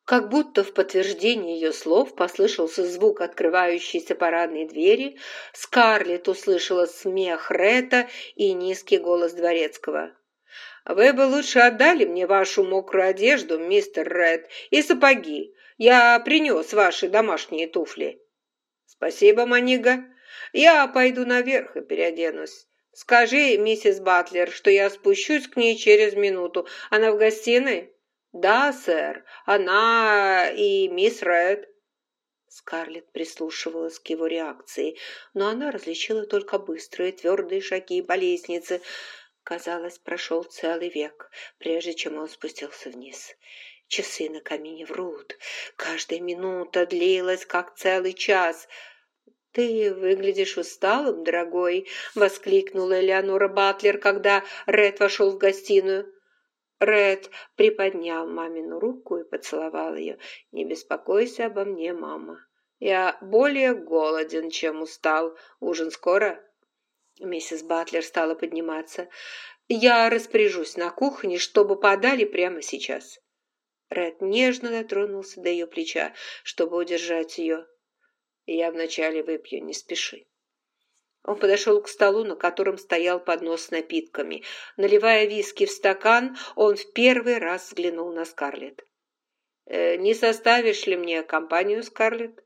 Как будто в подтверждение ее слов послышался звук открывающейся парадной двери, Скарлетт услышала смех Ретта и низкий голос дворецкого. «Вы бы лучше отдали мне вашу мокрую одежду, мистер Рэтт, и сапоги. Я принес ваши домашние туфли». «Спасибо, Манига. Я пойду наверх и переоденусь. Скажи, миссис Батлер, что я спущусь к ней через минуту. Она в гостиной?» «Да, сэр. Она и мисс Рэтт». Скарлетт прислушивалась к его реакции, но она различила только быстрые твердые шаги по лестнице. Казалось, прошел целый век, прежде чем он спустился вниз. Часы на камине врут. Каждая минута длилась, как целый час. «Ты выглядишь усталым, дорогой», — воскликнула Элеонора Батлер, когда Ред вошел в гостиную. Ред приподнял мамину руку и поцеловал ее. «Не беспокойся обо мне, мама. Я более голоден, чем устал. Ужин скоро?» Миссис Батлер стала подниматься. «Я распоряжусь на кухне, чтобы подали прямо сейчас». Ред нежно дотронулся до ее плеча, чтобы удержать ее. «Я вначале выпью, не спеши». Он подошел к столу, на котором стоял поднос с напитками. Наливая виски в стакан, он в первый раз взглянул на Скарлетт. «Не составишь ли мне компанию, Скарлетт?»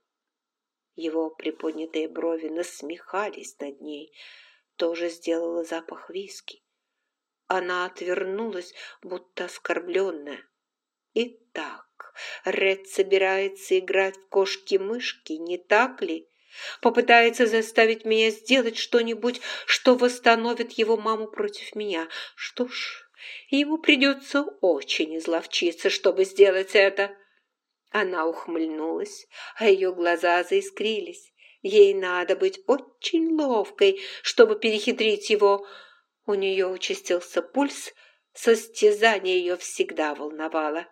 Его приподнятые брови насмехались над ней. Тоже сделала запах виски. Она отвернулась, будто оскорбленная. «Итак, Ред собирается играть в кошки-мышки, не так ли? Попытается заставить меня сделать что-нибудь, что восстановит его маму против меня. Что ж, ему придется очень изловчиться, чтобы сделать это». Она ухмыльнулась, а ее глаза заискрились. Ей надо быть очень ловкой, чтобы перехитрить его. У нее участился пульс, состязание ее всегда волновало.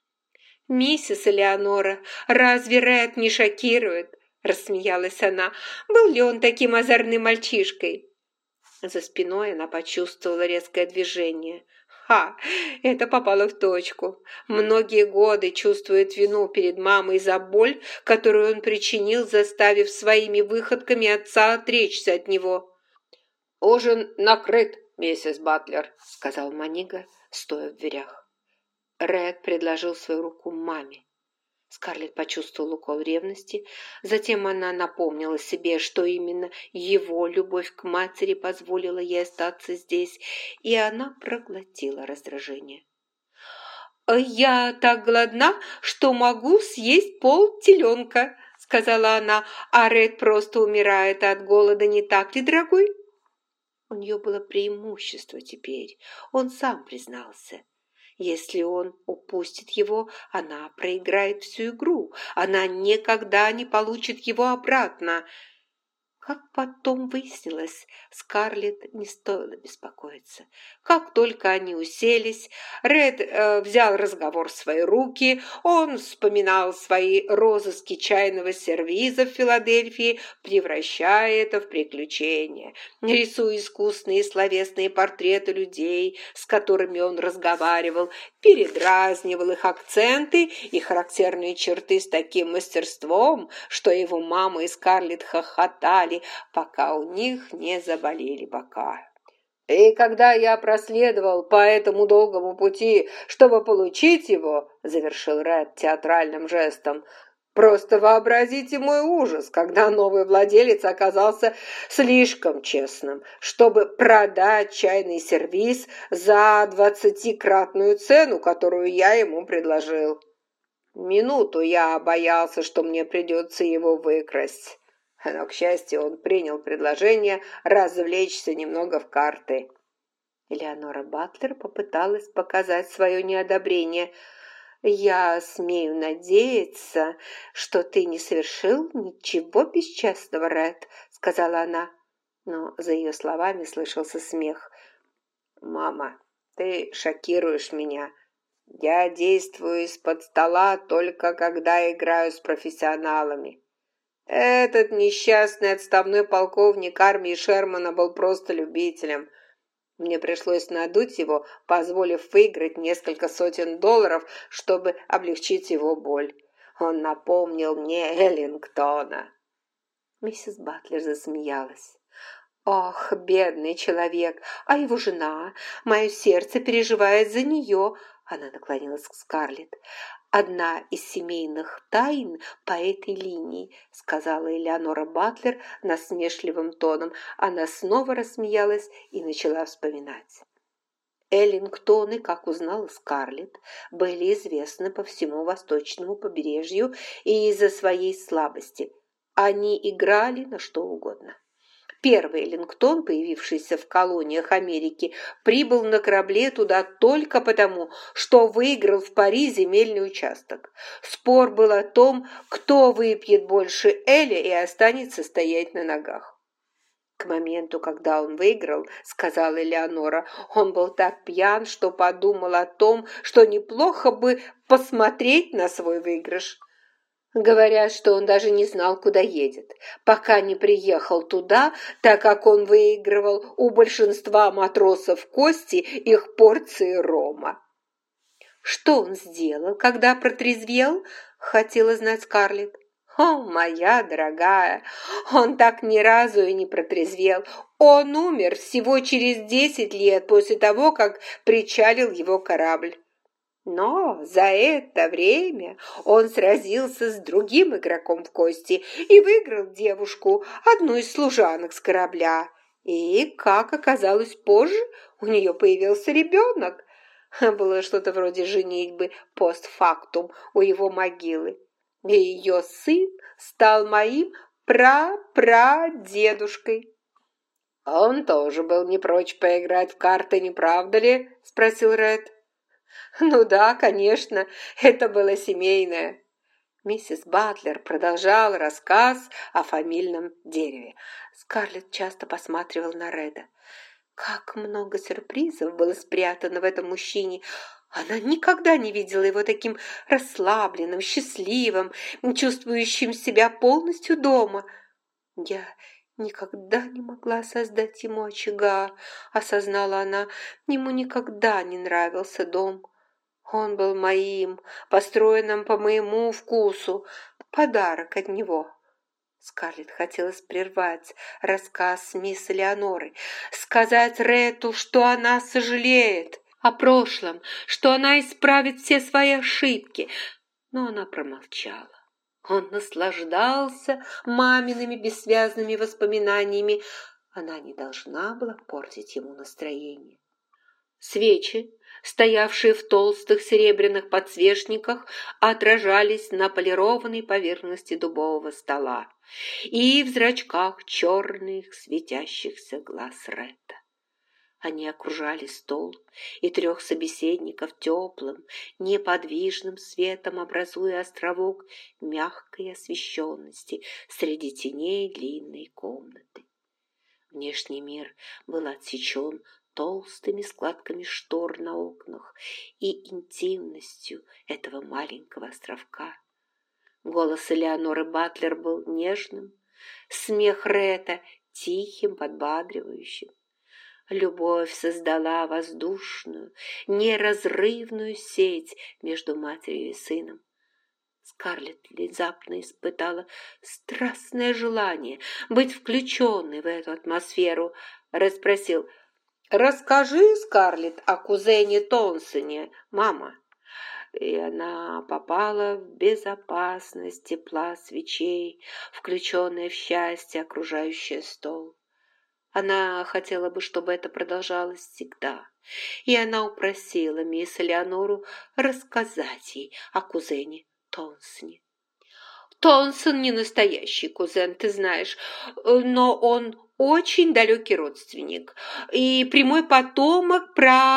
«Миссис Элеонора, разве Ред не шокирует?» – рассмеялась она. «Был ли он таким озорным мальчишкой?» За спиной она почувствовала резкое движение. «Ха! Это попало в точку. Многие годы чувствует вину перед мамой за боль, которую он причинил, заставив своими выходками отца отречься от него». «Ужин накрыт, миссис Батлер», – сказал Манига, стоя в дверях. Ред предложил свою руку маме. Скарлетт почувствовала укол ревности. Затем она напомнила себе, что именно его любовь к матери позволила ей остаться здесь, и она проглотила раздражение. «Я так голодна, что могу съесть полтеленка», — сказала она, «а Ред просто умирает от голода, не так ли, дорогой?» У нее было преимущество теперь, он сам признался. Если он упустит его, она проиграет всю игру. Она никогда не получит его обратно. Как потом выяснилось, Скарлетт не стоило беспокоиться. Как только они уселись, Ред взял разговор в свои руки. Он вспоминал свои розыски чайного сервиза в Филадельфии, превращая это в приключение, рисуя искусные словесные портреты людей, с которыми он разговаривал, передразнивал их акценты и характерные черты с таким мастерством, что его мама и Скарлетт хохотали, пока у них не заболели бока. «И когда я проследовал по этому долгому пути, чтобы получить его, — завершил Ред театральным жестом, — просто вообразите мой ужас, когда новый владелец оказался слишком честным, чтобы продать чайный сервиз за 20-кратную цену, которую я ему предложил. Минуту я боялся, что мне придется его выкрасть». Но, к счастью, он принял предложение развлечься немного в карты. Элеонора Батлер попыталась показать свое неодобрение. «Я смею надеяться, что ты не совершил ничего бесчестного, Ред», — сказала она. Но за ее словами слышался смех. «Мама, ты шокируешь меня. Я действую из-под стола только когда играю с профессионалами. Этот несчастный отставной полковник армии Шермана был просто любителем. Мне пришлось надуть его, позволив выиграть несколько сотен долларов, чтобы облегчить его боль. Он напомнил мне Эллингтона». Миссис Батлер засмеялась. «Ох, бедный человек! А его жена? Мое сердце переживает за нее!» Она наклонилась к Скарлетт. «Одна из семейных тайн по этой линии», сказала Элеонора Батлер насмешливым тоном. Она снова рассмеялась и начала вспоминать. Эллингтоны, как узнала Скарлетт, были известны по всему восточному побережью и из-за своей слабости. Они играли на что угодно. Первый Эллингтон, появившийся в колониях Америки, прибыл на корабле туда только потому, что выиграл в пари земельный участок. Спор был о том, кто выпьет больше эля и останется стоять на ногах. К моменту, когда он выиграл, сказала Элеонора, он был так пьян, что подумал о том, что неплохо бы посмотреть на свой выигрыш. Говорят, что он даже не знал, куда едет, пока не приехал туда, так как он выигрывал у большинства матросов кости их порции рома. «Что он сделал, когда протрезвел?» – хотела знать Скарлетт. «О, моя дорогая, он так ни разу и не протрезвел. Он умер всего через 10 лет после того, как причалил его корабль. Но за это время он сразился с другим игроком в кости и выиграл девушку, одну из служанок с корабля. И, как оказалось позже, у нее появился ребенок. Было что-то вроде женитьбы постфактум у его могилы. И ее сын стал моим прапрадедушкой». «Он тоже был не прочь поиграть в карты, не правда ли?» – спросил Ред. «Ну да, конечно, это было семейное». Миссис Батлер продолжала рассказ о фамильном дереве. Скарлетт часто посматривала на Реда. Как много сюрпризов было спрятано в этом мужчине. Она никогда не видела его таким расслабленным, счастливым, чувствующим себя полностью дома. «Я никогда не могла создать ему очага», — осознала она. «Ему никогда не нравился дом. Он был моим, построенным по моему вкусу, подарок от него». Скарлетт хотелось прервать рассказ мисс Элеоноры, сказать Рету, что она сожалеет о прошлом, что она исправит все свои ошибки, но она промолчала. Он наслаждался мамиными бессвязными воспоминаниями. Она не должна была портить ему настроение. Свечи, стоявшие в толстых серебряных подсвечниках, отражались на полированной поверхности дубового стола и в зрачках черных светящихся глаз Ретта. Они окружали стол и трех собеседников теплым, неподвижным светом, образуя островок мягкой освещенности среди теней длинной комнаты. Внешний мир был отсечен толстыми складками штор на окнах и интимностью этого маленького островка. Голос Элеоноры Батлер был нежным, смех Ретта тихим, подбадривающим. Любовь создала воздушную, неразрывную сеть между матерью и сыном. Скарлетт внезапно испытала страстное желание быть включенной в эту атмосферу. Расспросил: «Расскажи, Скарлетт, о кузене Тонсоне, мама». И она попала в безопасность тепла свечей, включенная в счастье, окружающее стол. Она хотела бы, чтобы это продолжалось всегда, и она упросила мисс Элеонору рассказать ей о кузене Тонсоне. «Тонсон не настоящий кузен, ты знаешь, но он очень далекий родственник и прямой потомок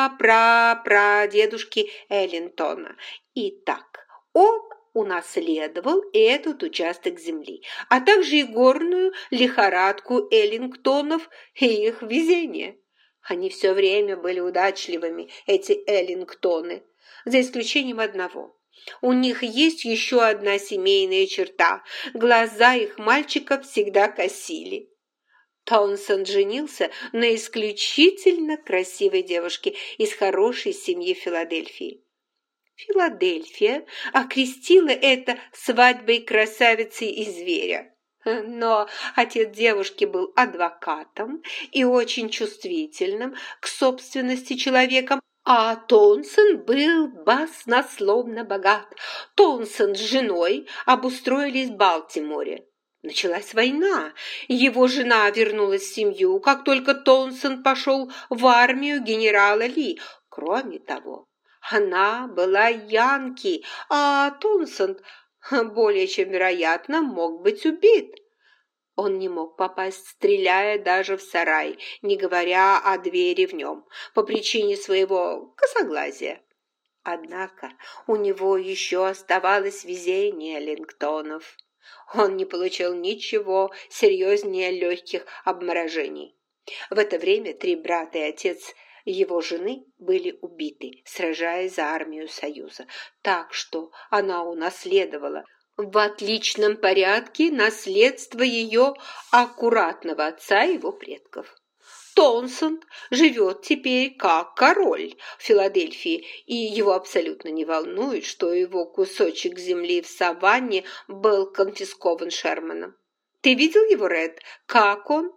прадедушки Эллингтона. Итак, он унаследовал этот участок земли, а также и горную лихорадку Эллингтонов и их везение. Они все время были удачливыми, эти Эллингтоны, за исключением одного. У них есть еще одна семейная черта – глаза их мальчика всегда косили». Таунсенд женился на исключительно красивой девушке из хорошей семьи Филадельфии. Филадельфия окрестила это свадьбой красавицы и зверя. Но отец девушки был адвокатом и очень чувствительным к собственности человеком, а Таунсенд был баснословно богат. Таунсенд с женой обустроились в Балтиморе. Началась война. Его жена вернулась в семью, как только Таунсенд пошел в армию генерала Ли. Кроме того, она была янки, а Таунсенд, более чем вероятно, мог быть убит. Он не мог попасть, стреляя даже в сарай, не говоря о двери в нем, по причине своего косоглазия. Однако у него еще оставалось везение Лингтонов. Он не получил ничего серьезнее легких обморожений. В это время 3 брата и отец его жены были убиты, сражаясь за армию Союза, так что она унаследовала в отличном порядке наследство ее аккуратного отца и его предков. Таунсенд живет теперь как король в Филадельфии, и его абсолютно не волнует, что его кусочек земли в саванне был конфискован Шерманом. Ты видел его, Ред? Как он?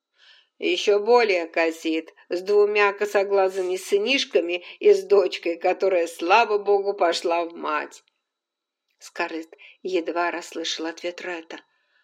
Еще более косит, с 2 косоглазыми сынишками и с дочкой, которая, слава богу, пошла в мать. Скарлетт едва расслышала ответ Ретта.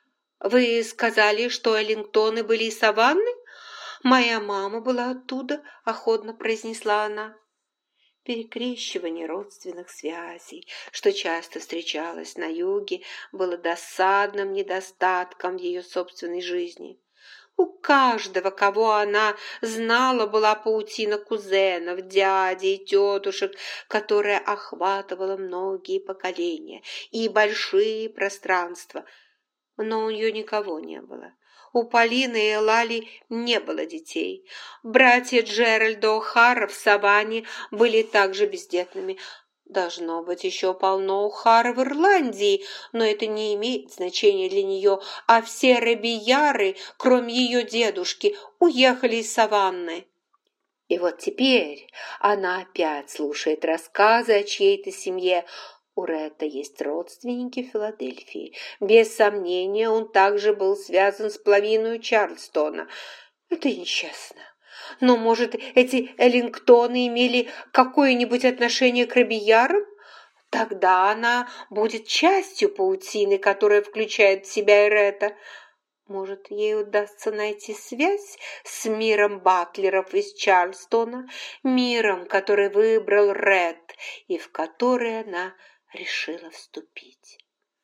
«Вы сказали, что Эллингтоны были из саванны? Моя мама была оттуда», – охотно произнесла она. Перекрещивание родственных связей, что часто встречалось на юге, было досадным недостатком в ее собственной жизни. У каждого, кого она знала, была паутина кузенов, дядей и тетушек, которая охватывала многие поколения и большие пространства. Но у нее никого не было. У Полины и Лали не было детей. Братья Джеральда О'Хара в саванне были также бездетными. Должно быть, еще полно О'Хара в Ирландии, но это не имеет значения для нее, а все Робийяры, кроме ее дедушки, уехали из саванны. И вот теперь она опять слушает рассказы о чьей-то семье. У Ретта есть родственники в Филадельфии. Без сомнения, он также был связан с половиной Чарльстона. Это нечестно. Но, может, эти Эллингтоны имели какое-нибудь отношение к Робиярам? Тогда она будет частью паутины, которая включает в себя Ретта. Может, ей удастся найти связь с миром Батлеров из Чарльстона, миром, который выбрал Ред и в который она решила вступить.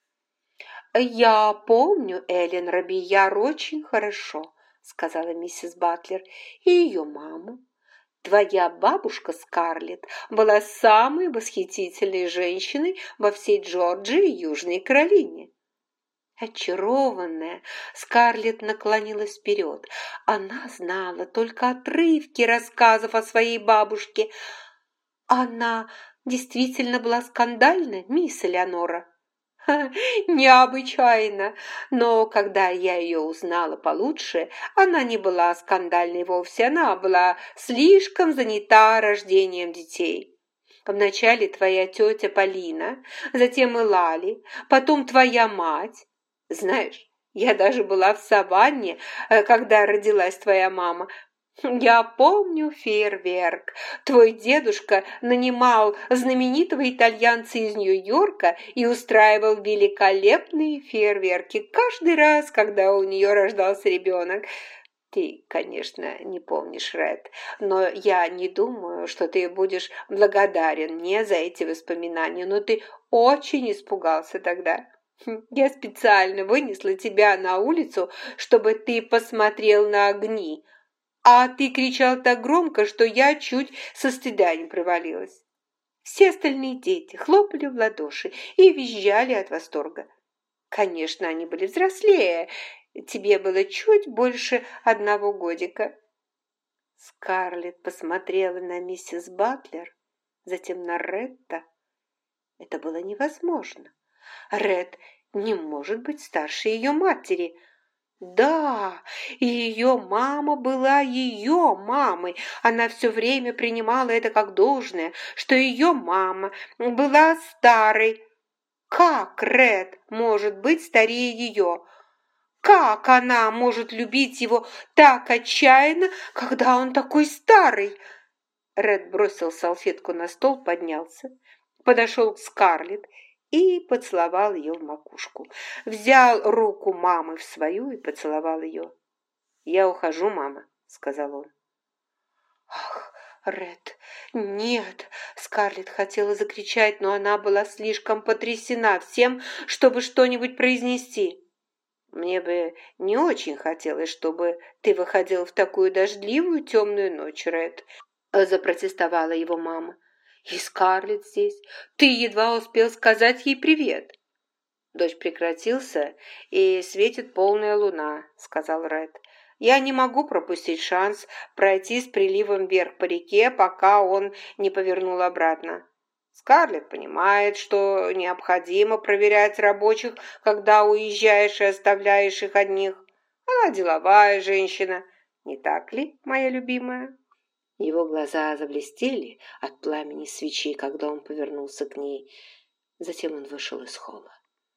«Я помню Эллен Робийяр очень хорошо», — сказала миссис Батлер, — «и ее маму. Твоя бабушка Скарлетт была самой восхитительной женщиной во всей Джорджии и Южной Каролине». Очарованная, Скарлетт наклонилась вперед. Она знала только отрывки рассказов о своей бабушке. Она действительно была скандальна, мисс Элеонора? Необычайно, но когда я ее узнала получше, она не была скандальной вовсе, она была слишком занята рождением детей. Вначале твоя тетя Полина, затем и Лали, потом твоя мать. Знаешь, я даже была в саванне, когда родилась твоя мама. Я помню фейерверк. Твой дедушка нанимал знаменитого итальянца из Нью-Йорка и устраивал великолепные фейерверки каждый раз, когда у нее рождался ребенок. Ты, конечно, не помнишь, Ред, но я не думаю, что ты будешь благодарен мне за эти воспоминания, но ты очень испугался тогда. Я специально вынесла тебя на улицу, чтобы ты посмотрел на огни, а ты кричал так громко, что я чуть со стыда не провалилась. Все остальные дети хлопали в ладоши и визжали от восторга. Конечно, они были взрослее, тебе было чуть больше 1 годика. Скарлетт посмотрела на миссис Батлер, затем на Ретта. Это было невозможно. Ред не может быть старше ее матери. Да, и ее мама была ее мамой. Она все время принимала это как должное, что ее мама была старой. Как Ред может быть старее ее? Как она может любить его так отчаянно, когда он такой старый? Ред бросил салфетку на стол, поднялся, подошел к Скарлетт и поцеловал ее в макушку. Взял руку мамы в свою и поцеловал ее. «Я ухожу, мама», — сказал он. «Ах, Ред, нет!» Скарлетт хотела закричать, но она была слишком потрясена всем, чтобы что-нибудь произнести. «Мне бы не очень хотелось, чтобы ты выходил в такую дождливую темную ночь, Ред», — запротестовала его мама. «И Скарлетт здесь. Ты едва успел сказать ей привет». «Дождь прекратился, и светит полная луна», — сказал Ред. «Я не могу пропустить шанс пройти с приливом вверх по реке, пока он не повернул обратно. Скарлетт понимает, что необходимо проверять рабочих, когда уезжаешь и оставляешь их одних. Она деловая женщина, не так ли, моя любимая?» Его глаза заблестели от пламени свечи, когда он повернулся к ней. Затем он вышел из холла.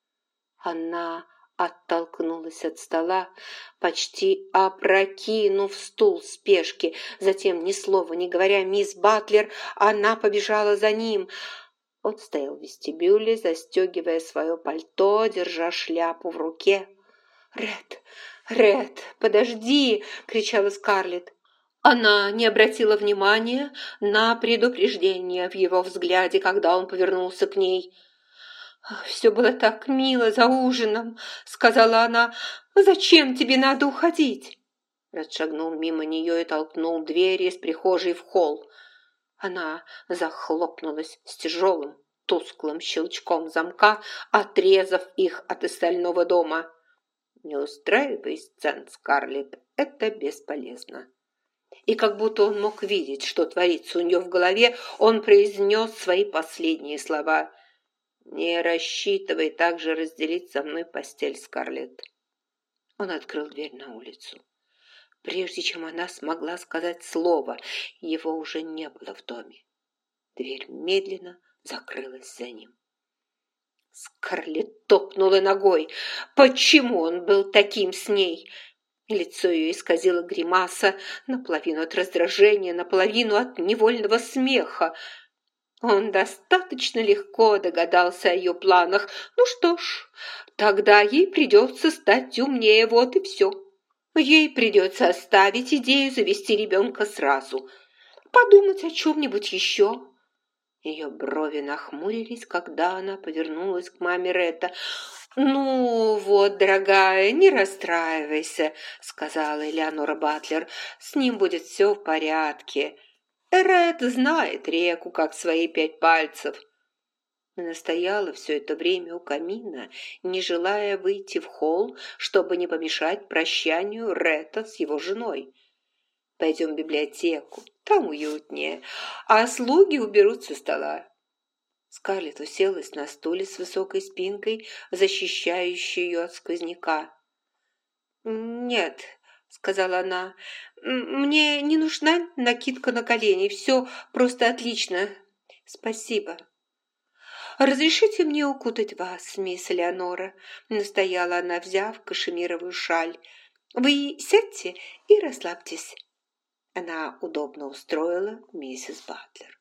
Она оттолкнулась от стола, почти опрокинув стул в спешке. Затем, ни слова не говоря мисс Батлер, она побежала за ним. Он стоял в вестибюле, застегивая свое пальто, держа шляпу в руке. «Ред, Ред, подожди!» — кричала Скарлетт. Она не обратила внимания на предупреждение в его взгляде, когда он повернулся к ней. «Все было так мило за ужином», — сказала она. «Зачем тебе надо уходить?» Ред шагнул мимо нее и толкнул двери из прихожей в холл. Она захлопнулась с тяжелым, тусклым щелчком замка, отрезав их от остального дома. «Не устраивай сцен, Скарлетт, это бесполезно». И как будто он мог видеть, что творится у нее в голове, он произнес свои последние слова. «Не рассчитывай также разделить со мной постель, Скарлетт». Он открыл дверь на улицу. Прежде чем она смогла сказать слово, его уже не было в доме. Дверь медленно закрылась за ним. Скарлетт топнула ногой. Почему он был таким с ней? Лицо ее исказило гримаса, наполовину от раздражения, наполовину от невольного смеха. Он достаточно легко догадался о ее планах. Ну что ж, тогда ей придется стать умнее, вот и все. Ей придется оставить идею завести ребенка сразу. Подумать о чем-нибудь еще. Ее брови нахмурились, когда она повернулась к маме Ретта. «Ну вот, дорогая, не расстраивайся», — сказала Элеонора Батлер. «С ним будет все в порядке. Ред знает реку, как свои 5 пальцев». Она стояла все это время у камина, не желая выйти в холл, чтобы не помешать прощанию Ретта с его женой. «Пойдем в библиотеку, там уютнее, а слуги уберут со стола». Скарлетт уселась на стуле с высокой спинкой, защищающей ее от сквозняка. «Нет», — сказала она, — «мне не нужна накидка на колени, все просто отлично. Спасибо». «Разрешите мне укутать вас, мисс Элеонора», — настояла она, взяв кашемировую шаль. «Вы сядьте и расслабьтесь». Она удобно устроила миссис Батлер.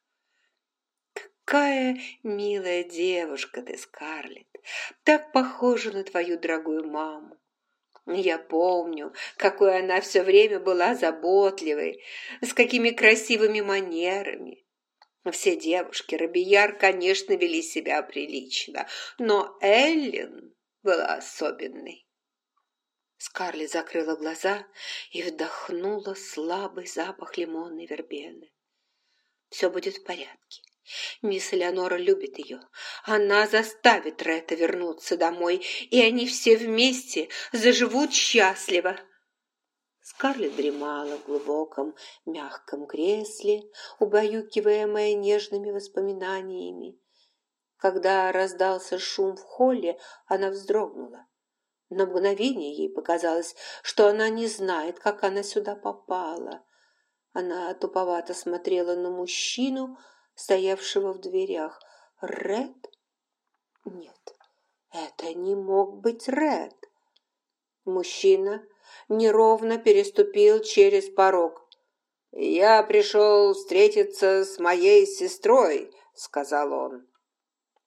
«Какая милая девушка ты, Скарлетт! Так похожа на твою дорогую маму. Я помню, какой она все время была заботливой, с какими красивыми манерами. Все девушки Робияр, конечно, вели себя прилично, но Эллен была особенной». Скарлетт закрыла глаза и вдохнула слабый запах лимонной вербены. «Все будет в порядке. Мисс Элеонора любит ее. Она заставит Ретта вернуться домой, и они все вместе заживут счастливо». Скарлетт дремала в глубоком, мягком кресле, убаюкиваемая нежными воспоминаниями. Когда раздался шум в холле, она вздрогнула. На мгновение ей показалось, что она не знает, как она сюда попала. Она туповато смотрела на мужчину, стоявшего в дверях. «Ред? Нет, это не мог быть Ред». Мужчина неровно переступил через порог. «Я пришел встретиться с моей сестрой», — сказал он.